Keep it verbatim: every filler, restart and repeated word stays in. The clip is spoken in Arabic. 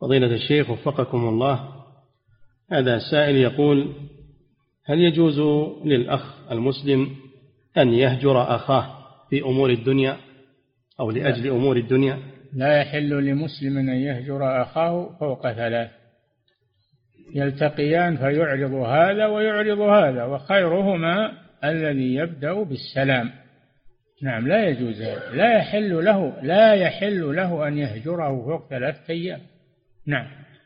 فضيلة الشيخ وفقكم الله، هذا سائل يقول: هل يجوز للأخ المسلم أن يهجر أخاه في أمور الدنيا أو لأجل أمور الدنيا؟ لا يحل لمسلم أن يهجر أخاه فوق ثلاث، يلتقيان فيعرض هذا ويعرض هذا، وخيرهما الذي يبدأ بالسلام. نعم، لا يجوز هذا، لا يحل له لا يحل له أن يهجره فوق ثلاثة أيام. نعم.